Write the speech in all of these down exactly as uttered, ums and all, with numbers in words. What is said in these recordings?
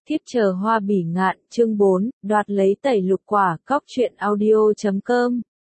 Thiếp chờ hoa bỉ ngạn, chương bốn, đoạt lấy tẩy lục quả, cóc truyện audio chấm com.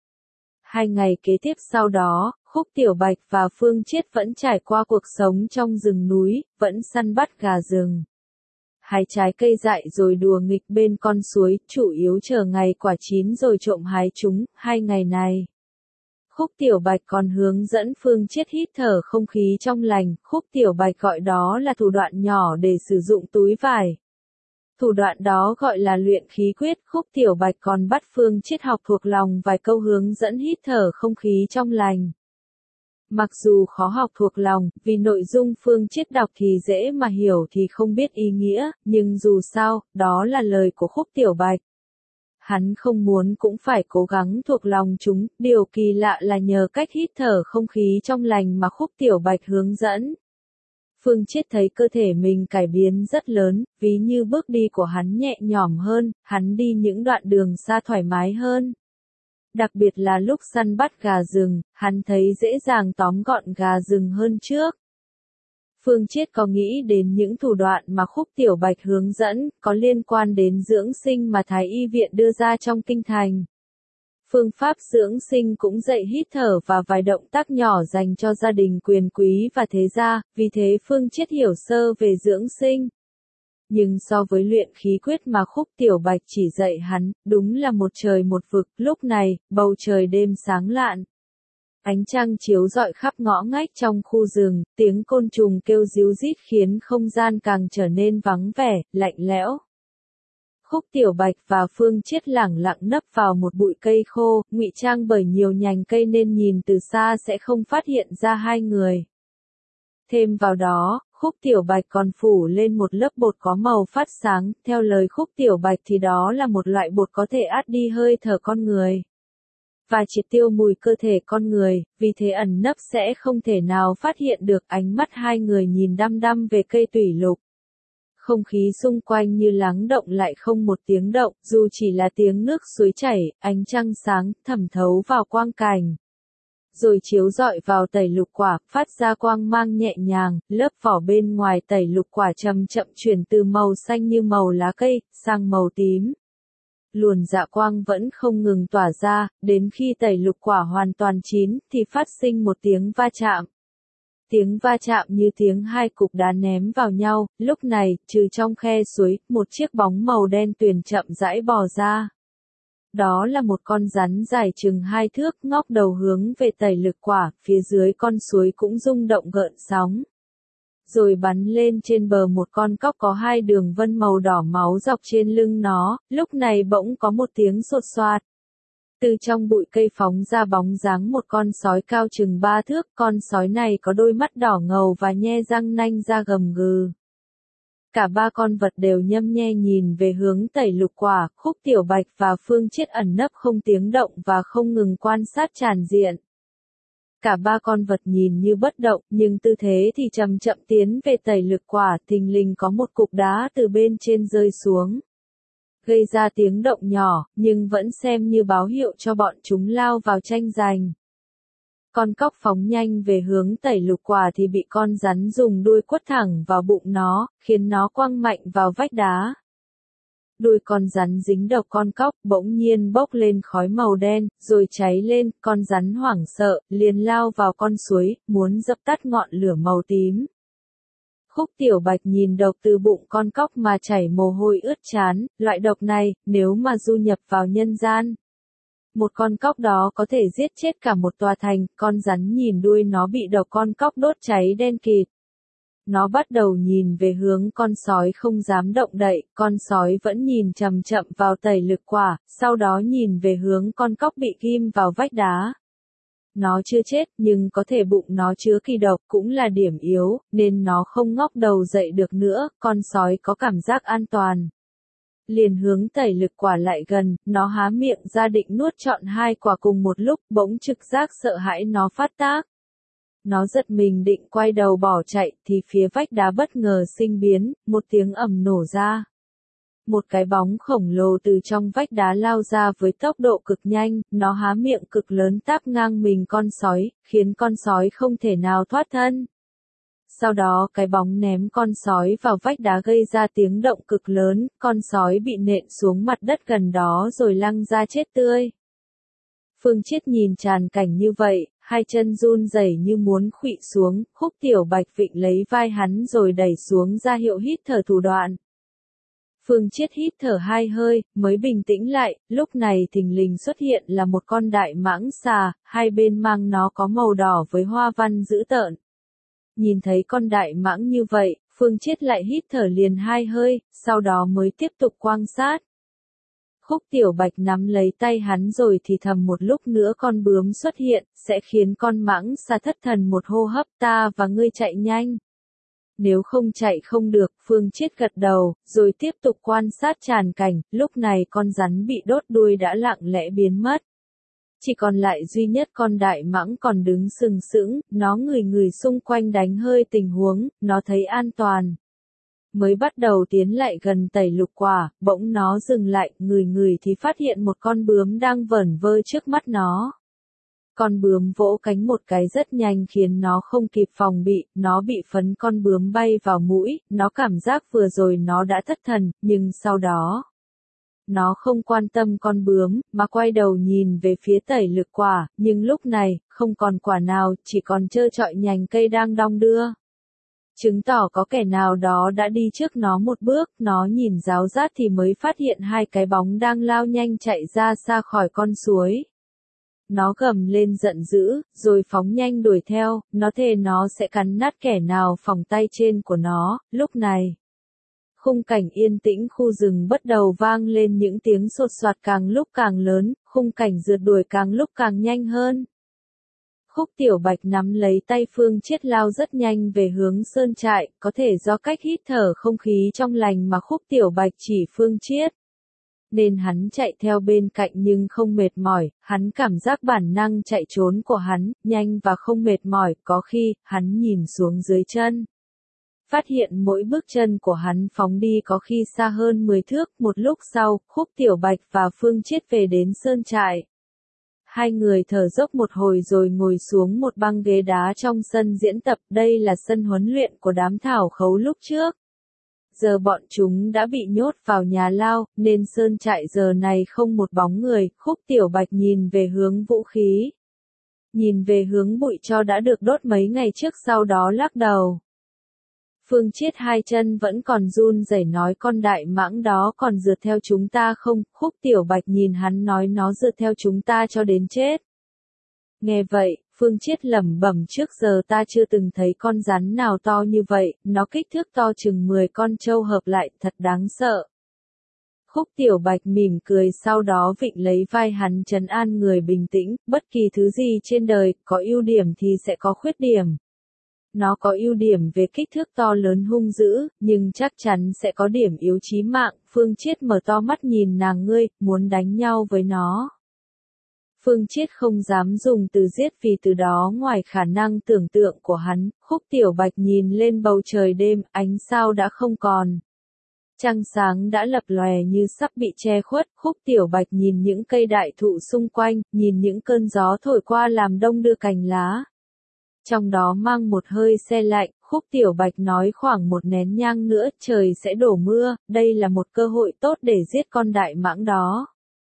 Hai ngày kế tiếp sau đó, Khúc Tiểu Bạch và Phương Chiết vẫn trải qua cuộc sống trong rừng núi, vẫn săn bắt gà rừng. Hái trái cây dại rồi đùa nghịch bên con suối, chủ yếu chờ ngày quả chín rồi trộm hái chúng. Hai ngày này, Khúc Tiểu Bạch còn hướng dẫn Phương Chiết hít thở không khí trong lành. Khúc Tiểu Bạch gọi đó là thủ đoạn nhỏ để sử dụng túi vải. Thủ đoạn đó gọi là luyện khí quyết. Khúc Tiểu Bạch còn bắt Phương Chiết học thuộc lòng vài câu hướng dẫn hít thở không khí trong lành. Mặc dù khó học thuộc lòng, vì nội dung Phương Chiết đọc thì dễ mà hiểu thì không biết ý nghĩa, nhưng dù sao, đó là lời của Khúc Tiểu Bạch. Hắn không muốn cũng phải cố gắng thuộc lòng chúng. Điều kỳ lạ là nhờ cách hít thở không khí trong lành mà Khúc Tiểu Bạch hướng dẫn, Phương Chiết thấy cơ thể mình cải biến rất lớn, ví như bước đi của hắn nhẹ nhõm hơn, hắn đi những đoạn đường xa thoải mái hơn. Đặc biệt là lúc săn bắt gà rừng, hắn thấy dễ dàng tóm gọn gà rừng hơn trước. Phương Chiết có nghĩ đến những thủ đoạn mà Khúc Tiểu Bạch hướng dẫn, có liên quan đến dưỡng sinh mà Thái Y Viện đưa ra trong kinh thành. Phương pháp dưỡng sinh cũng dạy hít thở và vài động tác nhỏ dành cho gia đình quyền quý và thế gia, vì thế Phương Chiết hiểu sơ về dưỡng sinh. Nhưng so với luyện khí quyết mà Khúc Tiểu Bạch chỉ dạy hắn, đúng là một trời một vực. Lúc này, bầu trời đêm sáng lạn. Ánh trăng chiếu rọi khắp ngõ ngách trong khu rừng, tiếng côn trùng kêu ríu rít khiến không gian càng trở nên vắng vẻ, lạnh lẽo. Khúc Tiểu Bạch và Phương Chiết lẳng lặng nấp vào một bụi cây khô, ngụy trang bởi nhiều nhành cây nên nhìn từ xa sẽ không phát hiện ra hai người. Thêm vào đó, Khúc Tiểu Bạch còn phủ lên một lớp bột có màu phát sáng, theo lời Khúc Tiểu Bạch thì đó là một loại bột có thể át đi hơi thở con người và triệt tiêu mùi cơ thể con người, vì thế ẩn nấp sẽ không thể nào phát hiện được. Ánh mắt hai người nhìn đăm đăm về cây tủy lục. Không khí xung quanh như lắng động lại không một tiếng động, dù chỉ là tiếng nước suối chảy. Ánh trăng sáng thẩm thấu vào quang cảnh, rồi chiếu rọi vào tẩy lục quả, phát ra quang mang nhẹ nhàng. Lớp vỏ bên ngoài tẩy lục quả chậm chậm chuyển từ màu xanh như màu lá cây sang màu tím. Luồn dạ quang vẫn không ngừng tỏa ra, đến khi tẩy lục quả hoàn toàn chín thì phát sinh một tiếng va chạm. Tiếng va chạm như tiếng hai cục đá ném vào nhau. Lúc này, trừ trong khe suối, một chiếc bóng màu đen tuyền chậm rãi bò ra. Đó là một con rắn dài chừng hai thước, ngóc đầu hướng về tẩy lục quả, phía dưới con suối cũng rung động gợn sóng. Rồi bắn lên trên bờ một con cóc có hai đường vân màu đỏ máu dọc trên lưng nó. Lúc này bỗng có một tiếng sột soạt. Từ trong bụi cây phóng ra bóng dáng một con sói cao chừng ba thước. Con sói này có đôi mắt đỏ ngầu và nhe răng nanh ra gầm gừ. Cả ba con vật đều nhâm nhe nhìn về hướng tẩy lục quả. Khúc Tiểu Bạch và Phương Chiết ẩn nấp không tiếng động và không ngừng quan sát tràn diện. Cả ba con vật nhìn như bất động, nhưng tư thế thì chậm chậm tiến về tẩy lục quả. Thình lình có một cục đá từ bên trên rơi xuống, gây ra tiếng động nhỏ, nhưng vẫn xem như báo hiệu cho bọn chúng lao vào tranh giành. Con cóc phóng nhanh về hướng tẩy lục quả thì bị con rắn dùng đuôi quất thẳng vào bụng nó, khiến nó quăng mạnh vào vách đá. Đuôi con rắn dính đầu con cóc, bỗng nhiên bốc lên khói màu đen, rồi cháy lên. Con rắn hoảng sợ, liền lao vào con suối, muốn dập tắt ngọn lửa màu tím. Khúc Tiểu Bạch nhìn độc từ bụng con cóc mà chảy mồ hôi ướt trán. Loại độc này, nếu mà du nhập vào nhân gian, một con cóc đó có thể giết chết cả một tòa thành. Con rắn nhìn đuôi nó bị độc con cóc đốt cháy đen kịt. Nó bắt đầu nhìn về hướng con sói không dám động đậy. Con sói vẫn nhìn chậm chậm vào tẩy lục quả, sau đó nhìn về hướng con cóc bị ghim vào vách đá. Nó chưa chết, nhưng có thể bụng nó chứa kỳ độc cũng là điểm yếu, nên nó không ngóc đầu dậy được nữa. Con sói có cảm giác an toàn, liền hướng tẩy lục quả lại gần. Nó há miệng ra định nuốt trọn hai quả cùng một lúc, bỗng trực giác sợ hãi nó phát tác. Nó giật mình định quay đầu bỏ chạy, thì phía vách đá bất ngờ sinh biến, một tiếng ầm nổ ra. Một cái bóng khổng lồ từ trong vách đá lao ra với tốc độ cực nhanh. Nó há miệng cực lớn táp ngang mình con sói, khiến con sói không thể nào thoát thân. sau đó cái bóng ném con sói vào vách đá gây ra tiếng động cực lớn, con sói bị nện xuống mặt đất gần đó rồi lăn ra chết tươi. Phương Chiết nhìn tràn cảnh như vậy, hai chân run rẩy như muốn khuỵu xuống, Khúc Tiểu Bạch vịn lấy vai hắn rồi đẩy xuống ra hiệu hít thở thủ đoạn. Phương Chiết hít thở hai hơi, mới bình tĩnh lại, lúc này thình lình xuất hiện là một con đại mãng xà, hai bên mang nó có màu đỏ với hoa văn dữ tợn. Nhìn thấy con đại mãng như vậy, Phương Chiết lại hít thở liền hai hơi, sau đó mới tiếp tục quan sát. Khúc Tiểu Bạch nắm lấy tay hắn rồi thì thầm một lúc nữa con bướm xuất hiện, sẽ khiến con mãng xà thất thần một hô hấp ta và ngươi chạy nhanh. Nếu không chạy không được, Phương Chiết gật đầu, rồi tiếp tục quan sát tràn cảnh, lúc này con rắn bị đốt đuôi đã lặng lẽ biến mất. Chỉ còn lại duy nhất con đại mãng còn đứng sừng sững, nó ngửi ngửi xung quanh đánh hơi tình huống, nó thấy an toàn. Mới bắt đầu tiến lại gần tẩy lục quả, bỗng nó dừng lại, ngửi ngửi thì phát hiện một con bướm đang vẩn vơ trước mắt nó. Con bướm vỗ cánh một cái rất nhanh khiến nó không kịp phòng bị, nó bị phấn con bướm bay vào mũi, nó cảm giác vừa rồi nó đã thất thần, nhưng sau đó, nó không quan tâm con bướm, mà quay đầu nhìn về phía tẩy lực quả, nhưng lúc này, không còn quả nào, chỉ còn trơ trọi nhành cây đang đong đưa. Chứng tỏ có kẻ nào đó đã đi trước nó một bước, nó nhìn ráo rát thì mới phát hiện hai cái bóng đang lao nhanh chạy ra xa khỏi con suối. Nó gầm lên giận dữ, rồi phóng nhanh đuổi theo, nó thề nó sẽ cắn nát kẻ nào phỏng tay trên của nó, lúc này. Khung cảnh yên tĩnh khu rừng bắt đầu vang lên những tiếng sột soạt càng lúc càng lớn, khung cảnh rượt đuổi càng lúc càng nhanh hơn. Khúc Tiểu Bạch nắm lấy tay Phương Chiết lao rất nhanh về hướng sơn trại, có thể do cách hít thở không khí trong lành mà Khúc Tiểu Bạch chỉ Phương Chiết. Nên hắn chạy theo bên cạnh nhưng không mệt mỏi, hắn cảm giác bản năng chạy trốn của hắn, nhanh và không mệt mỏi, có khi, hắn nhìn xuống dưới chân. Phát hiện mỗi bước chân của hắn phóng đi có khi xa hơn mười thước, một lúc sau, Khúc Tiểu Bạch và Phương Chiết về đến sơn trại. Hai người thở dốc một hồi rồi ngồi xuống một băng ghế đá trong sân diễn tập, đây là sân huấn luyện của đám thảo khấu lúc trước. Giờ bọn chúng đã bị nhốt vào nhà lao, nên sơn trại giờ này không một bóng người, Khúc Tiểu Bạch nhìn về hướng vũ khí. Nhìn về hướng bụi tro đã được đốt mấy ngày trước sau đó lắc đầu. Phương Chiết hai chân vẫn còn run rẩy nói con đại mãng đó còn rượt theo chúng ta không, Khúc Tiểu Bạch nhìn hắn nói nó rượt theo chúng ta cho đến chết. Nghe vậy, Phương Chiết lẩm bẩm trước giờ ta chưa từng thấy con rắn nào to như vậy, nó kích thước to chừng mười con trâu hợp lại, thật đáng sợ. Khúc Tiểu Bạch mỉm cười sau đó vịn lấy vai hắn trấn an người bình tĩnh, bất kỳ thứ gì trên đời, có ưu điểm thì sẽ có khuyết điểm. Nó có ưu điểm về kích thước to lớn hung dữ, nhưng chắc chắn sẽ có điểm yếu chí mạng, Phương Chiết mở to mắt nhìn nàng ngươi, muốn đánh nhau với nó. Phương Chiết không dám dùng từ giết vì từ đó ngoài khả năng tưởng tượng của hắn, Khúc Tiểu Bạch nhìn lên bầu trời đêm, ánh sao đã không còn. Trăng sáng đã lập lòe như sắp bị che khuất, Khúc Tiểu Bạch nhìn những cây đại thụ xung quanh, nhìn những cơn gió thổi qua làm đông đưa cành lá. Trong đó mang một hơi se lạnh, Khúc Tiểu Bạch nói khoảng một nén nhang nữa trời sẽ đổ mưa, đây là một cơ hội tốt để giết con đại mãng đó.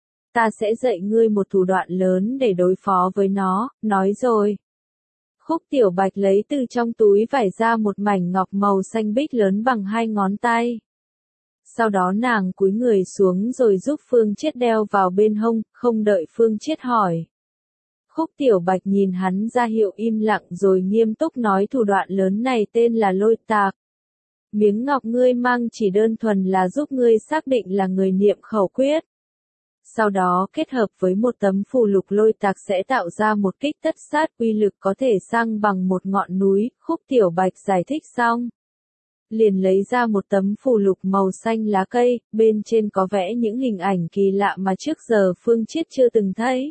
Ta sẽ dạy ngươi một thủ đoạn lớn để đối phó với nó, nói rồi. Khúc Tiểu Bạch lấy từ trong túi vải ra một mảnh ngọc màu xanh biếc lớn bằng hai ngón tay. Sau đó nàng cúi người xuống rồi giúp Phương Chiết đeo vào bên hông, không đợi Phương Chiết hỏi. Khúc Tiểu Bạch nhìn hắn ra hiệu im lặng rồi nghiêm túc nói thủ đoạn lớn này tên là lôi tạc. Miếng ngọc ngươi mang chỉ đơn thuần là giúp ngươi xác định là người niệm khẩu quyết. Sau đó kết hợp với một tấm phù lục lôi tạc sẽ tạo ra một kích tất sát uy lực có thể sang bằng một ngọn núi, Khúc Tiểu Bạch giải thích xong. Liền lấy ra một tấm phù lục màu xanh lá cây, bên trên có vẽ những hình ảnh kỳ lạ mà trước giờ Phương Chiết chưa từng thấy.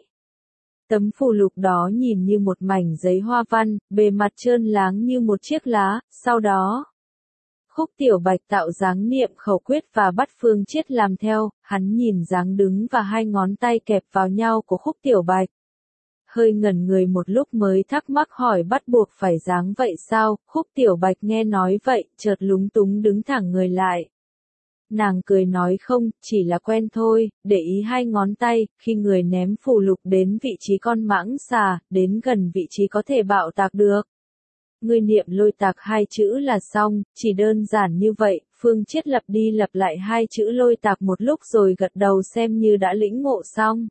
Tấm phù lục đó nhìn như một mảnh giấy hoa văn, bề mặt trơn láng như một chiếc lá, sau đó. Khúc Tiểu Bạch tạo dáng niệm khẩu quyết và bắt Phương Chiết làm theo, hắn nhìn dáng đứng và hai ngón tay kẹp vào nhau của Khúc Tiểu Bạch. hơi ngẩn người một lúc mới thắc mắc hỏi bắt buộc phải dáng vậy sao, Khúc Tiểu Bạch nghe nói vậy, chợt lúng túng đứng thẳng người lại. Nàng cười nói không, chỉ là quen thôi, để ý hai ngón tay, khi người ném phù lục đến vị trí con mãng xà, đến gần vị trí có thể bạo tạc được. Ngươi niệm lôi tạc hai chữ là xong, chỉ đơn giản như vậy, Phương Chiết lặp đi lặp lại hai chữ lôi tạc một lúc rồi gật đầu xem như đã lĩnh ngộ xong.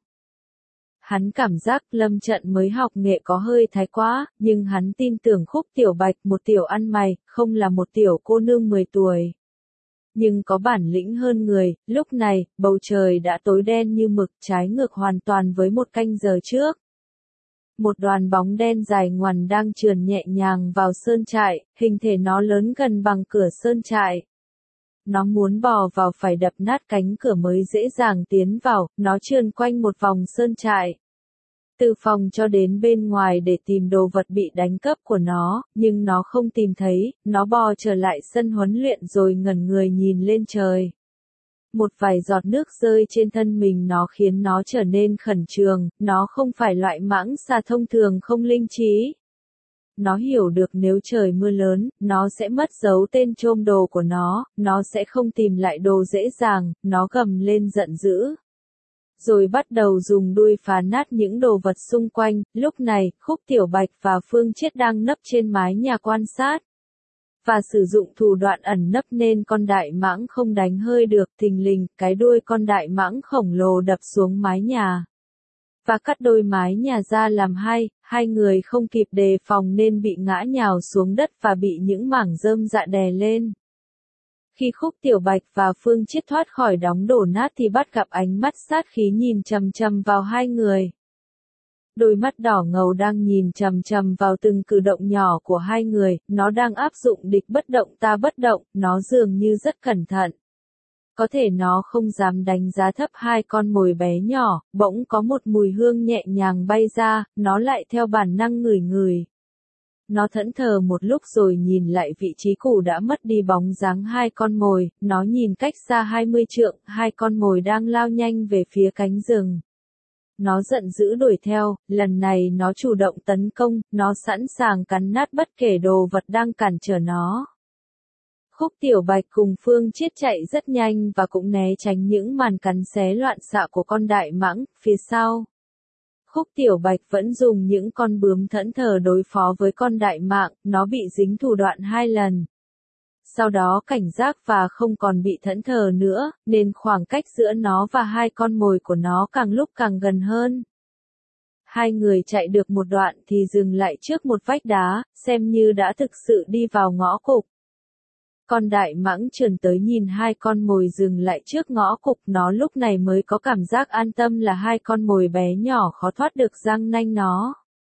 Hắn cảm giác Lâm Trận mới học nghệ có hơi thái quá, nhưng hắn tin tưởng Khúc Tiểu Bạch một tiểu ăn mày, không là một tiểu cô nương mười tuổi. Nhưng có bản lĩnh hơn người, lúc này, bầu trời đã tối đen như mực trái ngược hoàn toàn với một canh giờ trước. Một đoàn bóng đen dài ngoằn đang trườn nhẹ nhàng vào sơn trại, hình thể nó lớn gần bằng cửa sơn trại. Nó muốn bò vào phải đập nát cánh cửa mới dễ dàng tiến vào, nó trườn quanh một vòng sơn trại. Từ phòng cho đến bên ngoài để tìm đồ vật bị đánh cắp của nó, nhưng nó không tìm thấy, nó bò trở lại sân huấn luyện rồi ngẩn người nhìn lên trời. Một vài giọt nước rơi trên thân mình nó khiến nó trở nên khẩn trương, nó không phải loại mãng xà thông thường không linh trí. Nó hiểu được nếu trời mưa lớn, nó sẽ mất dấu tên trôm đồ của nó, nó sẽ không tìm lại đồ dễ dàng, nó gầm lên giận dữ. Rồi bắt đầu dùng đuôi phá nát những đồ vật xung quanh, lúc này, Khúc Tiểu Bạch và Phương Chiết đang nấp trên mái nhà quan sát. Và sử dụng thủ đoạn ẩn nấp nên con đại mãng không đánh hơi được, thình lình, cái đuôi con đại mãng khổng lồ đập xuống mái nhà. Và cắt đôi mái nhà ra làm hai, hai người không kịp đề phòng nên bị ngã nhào xuống đất và bị những mảng rơm rạ đè lên. Khi Khúc Tiểu Bạch và Phương Chiết thoát khỏi đống đổ nát thì bắt gặp ánh mắt sát khí nhìn chằm chằm vào hai người. Đôi mắt đỏ ngầu đang nhìn chằm chằm vào từng cử động nhỏ của hai người, nó đang áp dụng địch bất động ta bất động, nó dường như rất cẩn thận. Có thể nó không dám đánh giá thấp hai con mồi bé nhỏ, bỗng có một mùi hương nhẹ nhàng bay ra, nó lại theo bản năng ngửi ngửi. Nó thẫn thờ một lúc rồi nhìn lại vị trí cũ đã mất đi bóng dáng hai con mồi, nó nhìn cách xa hai mươi trượng, hai con mồi đang lao nhanh về phía cánh rừng. Nó giận dữ đuổi theo, lần này nó chủ động tấn công, nó sẵn sàng cắn nát bất kể đồ vật đang cản trở nó. Khúc Tiểu Bạch cùng Phương Chiết chạy rất nhanh và cũng né tránh những màn cắn xé loạn xạ của con đại mãng, phía sau. Khúc Tiểu Bạch vẫn dùng những con bướm thẫn thờ đối phó với con đại mãng, nó bị dính thủ đoạn hai lần. Sau đó cảnh giác và không còn bị thẫn thờ nữa, nên khoảng cách giữa nó và hai con mồi của nó càng lúc càng gần hơn. Hai người chạy được một đoạn thì dừng lại trước một vách đá, xem như đã thực sự đi vào ngõ cụt. Con đại mãng trườn tới nhìn hai con mồi dừng lại trước ngõ cụt, nó lúc này mới có cảm giác an tâm là hai con mồi bé nhỏ khó thoát được răng nanh nó.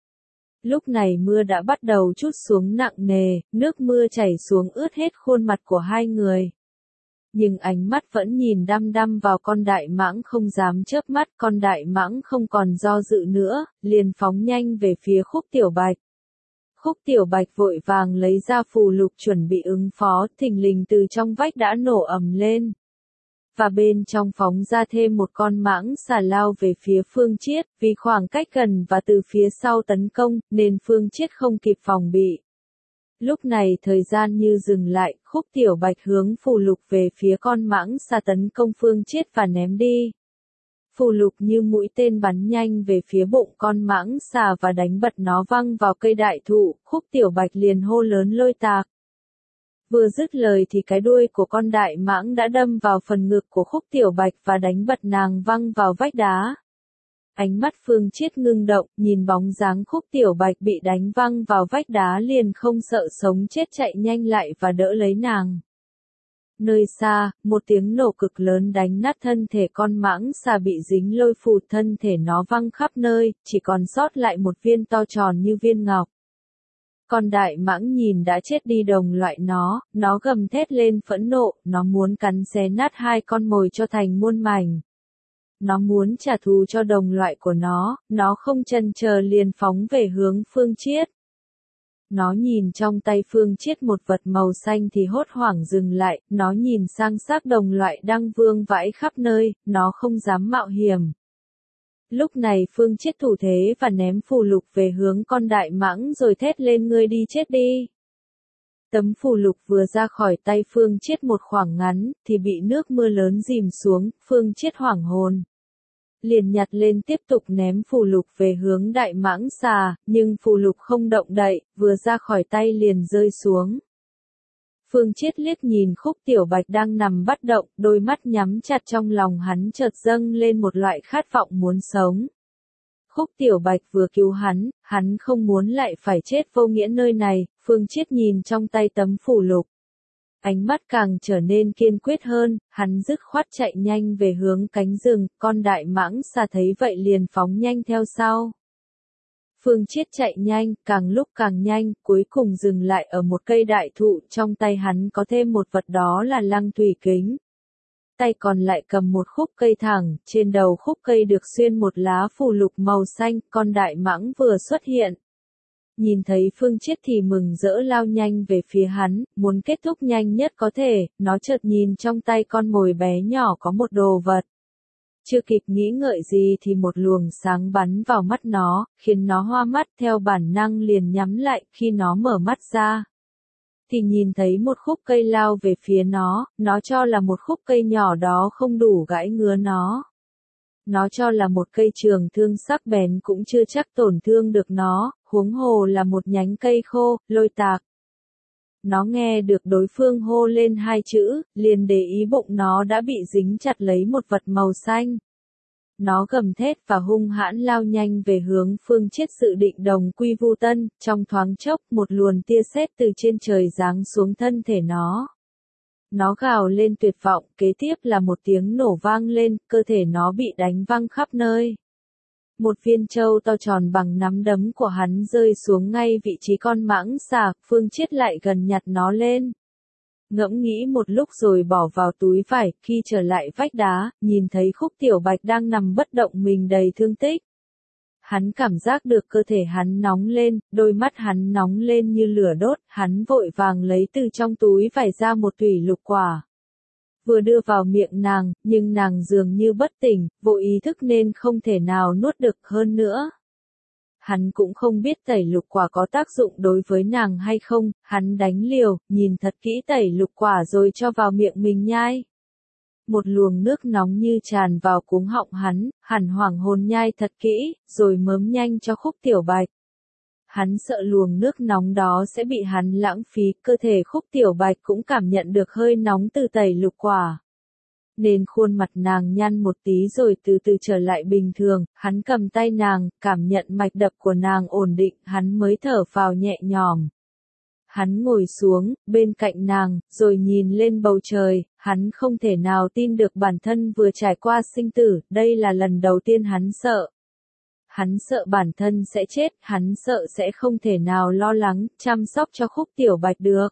Lúc này mưa đã bắt đầu trút xuống nặng nề, nước mưa chảy xuống ướt hết khuôn mặt của hai người. Nhưng ánh mắt vẫn nhìn đăm đăm vào con đại mãng không dám chớp mắt, con đại mãng không còn do dự nữa, liền phóng nhanh về phía Khúc Tiểu Bạch. Khúc Tiểu Bạch vội vàng lấy ra phù lục chuẩn bị ứng phó, thình lình từ trong vách đã nổ ầm lên. Và bên trong phóng ra thêm một con mãng xà lao về phía Phương Chiết, vì khoảng cách gần và từ phía sau tấn công, nên Phương Chiết không kịp phòng bị. Lúc này thời gian như dừng lại, Khúc Tiểu Bạch hướng phù lục về phía con mãng xà tấn công Phương Chiết và ném đi. Phù lục như mũi tên bắn nhanh về phía bụng con mãng xà và đánh bật nó văng vào cây đại thụ, Khúc Tiểu Bạch liền hô lớn lôi tạc. Vừa dứt lời thì cái đuôi của con đại mãng đã đâm vào phần ngực của Khúc Tiểu Bạch và đánh bật nàng văng vào vách đá. Ánh mắt Phương Chiết ngưng động, nhìn bóng dáng Khúc Tiểu Bạch bị đánh văng vào vách đá liền không sợ sống chết chạy nhanh lại và đỡ lấy nàng. Nơi xa, một tiếng nổ cực lớn đánh nát thân thể con mãng xà bị dính lôi phụt, thân thể nó văng khắp nơi, chỉ còn sót lại một viên to tròn như viên ngọc. Con đại mãng nhìn đã chết đi đồng loại nó, nó gầm thét lên phẫn nộ, nó muốn cắn xé nát hai con mồi cho thành muôn mảnh. Nó muốn trả thù cho đồng loại của nó, nó không chần chờ liền phóng về hướng Phương Chiết. Nó nhìn trong tay Phương Chiết một vật màu xanh thì hốt hoảng dừng lại, nó nhìn sang xác đồng loại đang vương vãi khắp nơi, nó không dám mạo hiểm. Lúc này Phương Chiết thủ thế và ném phù lục về hướng con đại mãng rồi thét lên ngươi đi chết đi. Tấm phù lục vừa ra khỏi tay Phương Chiết một khoảng ngắn, thì bị nước mưa lớn dìm xuống, Phương Chiết hoảng hồn. Liền nhặt lên tiếp tục ném phù lục về hướng đại mãng xà, nhưng phù lục không động đậy, vừa ra khỏi tay liền rơi xuống. Phương Chiết liếc nhìn Khúc Tiểu Bạch đang nằm bất động, đôi mắt nhắm chặt trong lòng hắn chợt dâng lên một loại khát vọng muốn sống. Khúc Tiểu Bạch vừa cứu hắn, hắn không muốn lại phải chết vô nghĩa nơi này, Phương Chiết nhìn trong tay tấm phù lục. Ánh mắt càng trở nên kiên quyết hơn, hắn dứt khoát chạy nhanh về hướng cánh rừng, con đại mãng xà thấy vậy liền phóng nhanh theo sau. Phương Chiết chạy nhanh, càng lúc càng nhanh, cuối cùng dừng lại ở một cây đại thụ, trong tay hắn có thêm một vật đó là lăng thủy kính. Tay còn lại cầm một khúc cây thẳng, trên đầu khúc cây được xuyên một lá phù lục màu xanh, con đại mãng vừa xuất hiện. Nhìn thấy Phương Chiết thì mừng rỡ lao nhanh về phía hắn, muốn kết thúc nhanh nhất có thể, nó chợt nhìn trong tay con mồi bé nhỏ có một đồ vật. Chưa kịp nghĩ ngợi gì thì một luồng sáng bắn vào mắt nó, khiến nó hoa mắt theo bản năng liền nhắm lại, khi nó mở mắt ra. Thì nhìn thấy một khúc cây lao về phía nó, nó cho là một khúc cây nhỏ đó không đủ gãi ngứa nó. Nó cho là một cây trường thương sắc bén cũng chưa chắc tổn thương được nó, huống hồ là một nhánh cây khô, lôi tạc. Nó nghe được đối phương hô lên hai chữ, liền để ý bụng nó đã bị dính chặt lấy một vật màu xanh. Nó gầm thét và hung hãn lao nhanh về hướng Phương Chiết dự định đồng quy vu tân, trong thoáng chốc một luồn tia sét từ trên trời giáng xuống thân thể nó. Nó gào lên tuyệt vọng, kế tiếp là một tiếng nổ vang lên, cơ thể nó bị đánh văng khắp nơi. Một viên châu to tròn bằng nắm đấm của hắn rơi xuống ngay vị trí con mãng xà, Phương Chiết lại gần nhặt nó lên. Ngẫm nghĩ một lúc rồi bỏ vào túi vải, khi trở lại vách đá, nhìn thấy Khúc Tiểu Bạch đang nằm bất động mình đầy thương tích. Hắn cảm giác được cơ thể hắn nóng lên, đôi mắt hắn nóng lên như lửa đốt, hắn vội vàng lấy từ trong túi vải ra một thủy lục quả. Vừa đưa vào miệng nàng, nhưng nàng dường như bất tỉnh, vô ý thức nên không thể nào nuốt được hơn nữa. Hắn cũng không biết tẩy lục quả có tác dụng đối với nàng hay không, hắn đánh liều, nhìn thật kỹ tẩy lục quả rồi cho vào miệng mình nhai. Một luồng nước nóng như tràn vào cuống họng hắn, hắn hoảng hồn nhai thật kỹ, rồi mớm nhanh cho Khúc Tiểu Bạch. Hắn sợ luồng nước nóng đó sẽ bị hắn lãng phí, cơ thể Khúc Tiểu Bạch cũng cảm nhận được hơi nóng từ tẩy lục quả. Nên khuôn mặt nàng nhăn một tí rồi từ từ trở lại bình thường, hắn cầm tay nàng, cảm nhận mạch đập của nàng ổn định, hắn mới thở phào nhẹ nhõm. Hắn ngồi xuống, bên cạnh nàng, rồi nhìn lên bầu trời, hắn không thể nào tin được bản thân vừa trải qua sinh tử, đây là lần đầu tiên hắn sợ. Hắn sợ bản thân sẽ chết, hắn sợ sẽ không thể nào lo lắng, chăm sóc cho Khúc Tiểu Bạch được.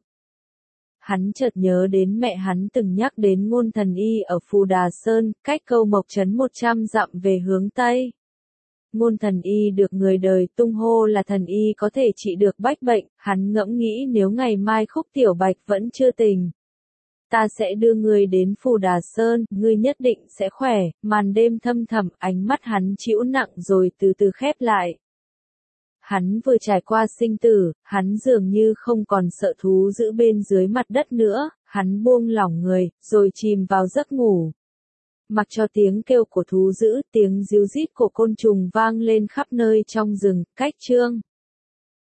Hắn chợt nhớ đến mẹ hắn từng nhắc đến Ngôn Thần Y ở Phù Đà Sơn, cách Câu Mộc Trấn một trăm dặm về hướng Tây. Ngôn Thần Y được người đời tung hô là thần y có thể trị được bách bệnh, hắn ngẫm nghĩ nếu ngày mai Khúc Tiểu Bạch vẫn chưa tỉnh. Ta sẽ đưa ngươi đến Phù Đà Sơn, ngươi nhất định sẽ khỏe, màn đêm thâm thẳm, ánh mắt hắn chịu nặng rồi từ từ khép lại. Hắn vừa trải qua sinh tử, hắn dường như không còn sợ thú dữ bên dưới mặt đất nữa, hắn buông lỏng người, rồi chìm vào giấc ngủ. Mặc cho tiếng kêu của thú dữ, tiếng ríu rít của côn trùng vang lên khắp nơi trong rừng, cách chương.